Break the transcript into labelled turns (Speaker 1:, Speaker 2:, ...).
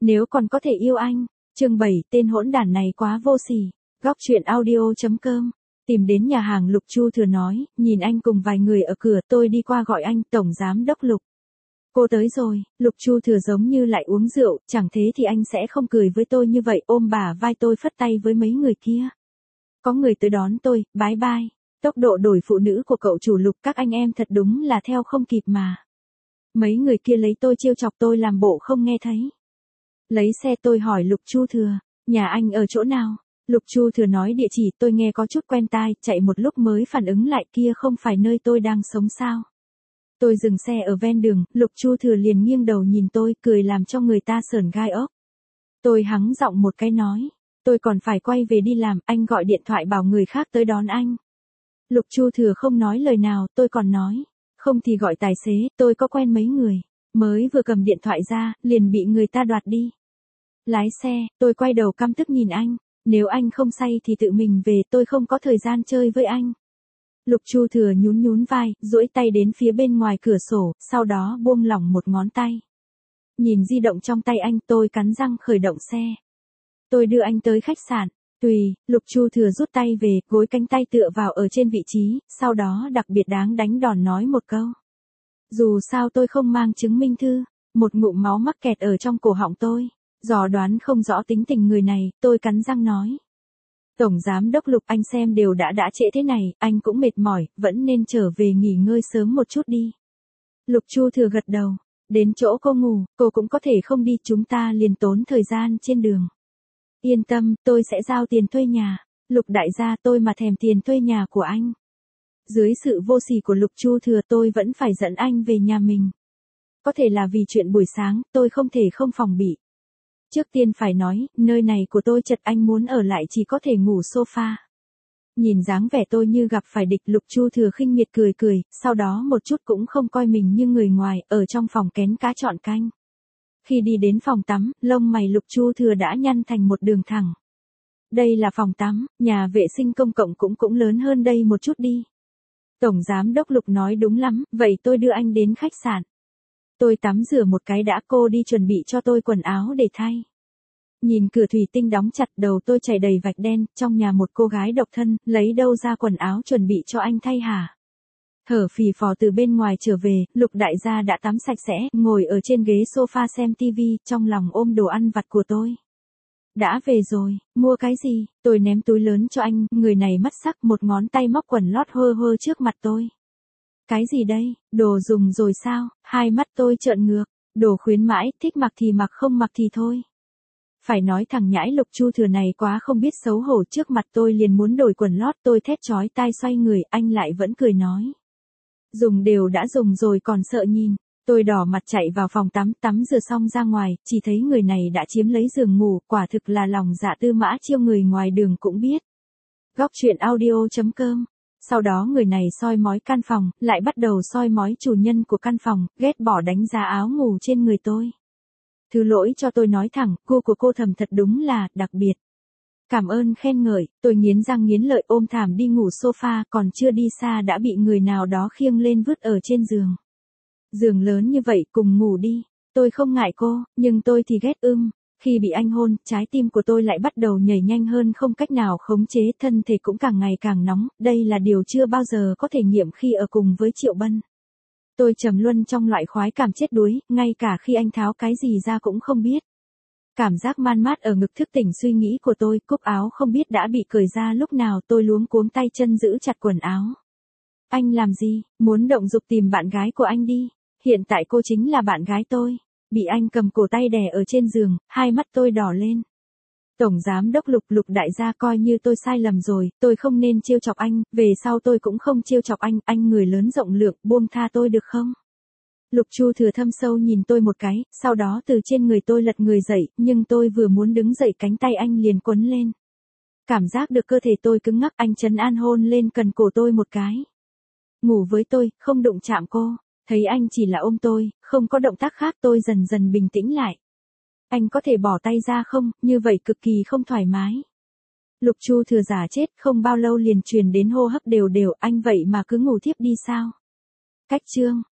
Speaker 1: Nếu còn có thể yêu anh. Chương 7, tên hỗn đản này quá vô sỉ. Góc truyện audio.com. Tìm đến nhà hàng Lục Chu Thừa nói, nhìn anh cùng vài người ở cửa, tôi đi qua gọi anh, Tổng Giám Đốc Lục. Cô tới rồi. Lục Chu Thừa giống như lại uống rượu, chẳng thế thì anh sẽ không cười với tôi như vậy, ôm bả vai tôi phất tay với mấy người kia. Có người tới đón tôi, bái bai. Tốc độ đổi phụ nữ của cậu chủ Lục các anh em thật đúng là theo không kịp mà. Mấy người kia lấy tôi trêu chọc, tôi làm bộ không nghe thấy. Lấy xe tôi hỏi Lục Chu Thừa, nhà anh ở chỗ nào? Lục Chu Thừa nói địa chỉ, tôi nghe có chút quen tai, chạy một lúc mới phản ứng lại, kia không phải nơi tôi đang sống sao? Tôi dừng xe ở ven đường, Lục Chu Thừa liền nghiêng đầu nhìn tôi, cười làm cho người ta sởn gai ốc. Tôi hắng giọng một cái nói, tôi còn phải quay về đi làm, anh gọi điện thoại bảo người khác tới đón anh. Lục Chu Thừa không nói lời nào, tôi còn nói, không thì gọi tài xế, tôi có quen mấy người. Mới vừa cầm điện thoại ra, liền bị người ta đoạt đi. Lái xe, tôi quay đầu căm tức nhìn anh, nếu anh không say thì tự mình về, tôi không có thời gian chơi với anh. Lục Chu Thừa nhún nhún vai, duỗi tay đến phía bên ngoài cửa sổ, sau đó buông lỏng một ngón tay. Nhìn di động trong tay anh, tôi cắn răng khởi động xe. Tôi đưa anh tới khách sạn. Tùy. Lục Chu Thừa rút tay về, gối cánh tay tựa vào ở trên vị trí, sau đó đặc biệt đáng đánh đòn nói một câu. Dù sao tôi không mang chứng minh thư. Một ngụm máu mắc kẹt ở trong cổ họng tôi. Dò đoán không rõ tính tình người này, tôi cắn răng nói. Tổng Giám Đốc Lục, anh xem đều đã trễ thế này, anh cũng mệt mỏi, vẫn nên trở về nghỉ ngơi sớm một chút đi. Lục Chu Thừa gật đầu. Đến chỗ cô ngủ, cô cũng có thể không đi, chúng ta liền tốn thời gian trên đường. Yên tâm, tôi sẽ giao tiền thuê nhà. Lục đại gia, tôi mà thèm tiền thuê nhà của anh. Dưới sự vô sỉ của Lục Chu Thừa, tôi vẫn phải dẫn anh về nhà mình. Có thể là vì chuyện buổi sáng, tôi không thể không phòng bị. Trước tiên phải nói, nơi này của tôi chật, anh muốn ở lại chỉ có thể ngủ sofa. Nhìn dáng vẻ tôi như gặp phải địch, Lục Chu Thừa khinh miệt cười cười, sau đó một chút cũng không coi mình như người ngoài, ở trong phòng kén cá chọn canh. Khi đi đến phòng tắm, lông mày Lục Chu Thừa đã nhăn thành một đường thẳng. Đây là phòng tắm, nhà vệ sinh công cộng cũng lớn hơn đây một chút đi. Tổng Giám Đốc Lục nói đúng lắm, vậy tôi đưa anh đến khách sạn. Tôi tắm rửa một cái đã, cô đi chuẩn bị cho tôi quần áo để thay. Nhìn cửa thủy tinh đóng chặt, đầu tôi chảy đầy vạch đen, trong nhà một cô gái độc thân, lấy đâu ra quần áo chuẩn bị cho anh thay hả? Thở phì phò từ bên ngoài trở về, Lục đại gia đã tắm sạch sẽ, ngồi ở trên ghế sofa xem tivi, trong lòng ôm đồ ăn vặt của tôi. Đã về rồi, mua cái gì? Tôi ném túi lớn cho anh, người này mắt sắc, một ngón tay móc quần lót hơ hơ trước mặt tôi. Cái gì đây? Đồ dùng rồi sao? Hai mắt tôi trợn ngược. Đồ khuyến mãi, thích mặc thì mặc, không mặc thì thôi. Phải nói thằng nhãi Lục Chu Thừa này quá không biết xấu hổ, trước mặt tôi liền muốn đổi quần lót, tôi thét chói tai xoay người, anh lại vẫn cười nói. Dùng đều đã dùng rồi còn sợ nhìn. Tôi đỏ mặt chạy vào phòng tắm rửa xong ra ngoài, chỉ thấy người này đã chiếm lấy giường ngủ, quả thực là lòng dạ Tư Mã Chiêu người ngoài đường cũng biết. Góc truyện audio.com. Sau đó người này soi mói căn phòng, lại bắt đầu soi mói chủ nhân của căn phòng, ghét bỏ đánh giá áo ngủ trên người tôi. Thứ lỗi cho tôi nói thẳng, gu của cô Thầm thật đúng là đặc biệt. Cảm ơn khen ngợi, tôi nghiến răng nghiến lợi ôm thảm đi ngủ sofa, còn chưa đi xa đã bị người nào đó khiêng lên vứt ở trên giường. Giường lớn như vậy, cùng ngủ đi. Tôi không ngại cô, nhưng tôi thì ghét Khi bị anh hôn, trái tim của tôi lại bắt đầu nhảy nhanh hơn, không cách nào khống chế, thân thể cũng càng ngày càng nóng, đây là điều chưa bao giờ có thể nghiệm khi ở cùng với Triệu Bân. Tôi trầm luân trong loại khoái cảm chết đuối, ngay cả khi anh tháo cái gì ra cũng không biết. Cảm giác man mát ở ngực thức tỉnh suy nghĩ của tôi, cúc áo không biết đã bị cởi ra lúc nào, tôi luống cuống tay chân giữ chặt quần áo. Anh làm gì? Muốn động dục tìm bạn gái của anh đi. Hiện tại cô chính là bạn gái tôi. Bị anh cầm cổ tay đè ở trên giường, hai mắt tôi đỏ lên. Tổng Giám Đốc Lục, Lục đại gia, coi như tôi sai lầm rồi, tôi không nên trêu chọc anh, về sau tôi cũng không trêu chọc anh người lớn rộng lượng, buông tha tôi được không? Lục Chu Thừa thâm sâu nhìn tôi một cái, sau đó từ trên người tôi lật người dậy, nhưng tôi vừa muốn đứng dậy cánh tay anh liền quấn lên. Cảm giác được cơ thể tôi cứng ngắc, anh trấn an hôn lên cần cổ tôi một cái. Ngủ với tôi, không đụng chạm cô. Thấy anh chỉ là ôm tôi, không có động tác khác, tôi dần dần bình tĩnh lại. Anh có thể bỏ tay ra không, như vậy cực kỳ không thoải mái. Lục Chu Thừa giả chết, không bao lâu liền truyền đến hô hấp đều đều, anh vậy mà cứ ngủ thiếp đi sao? Cách chương.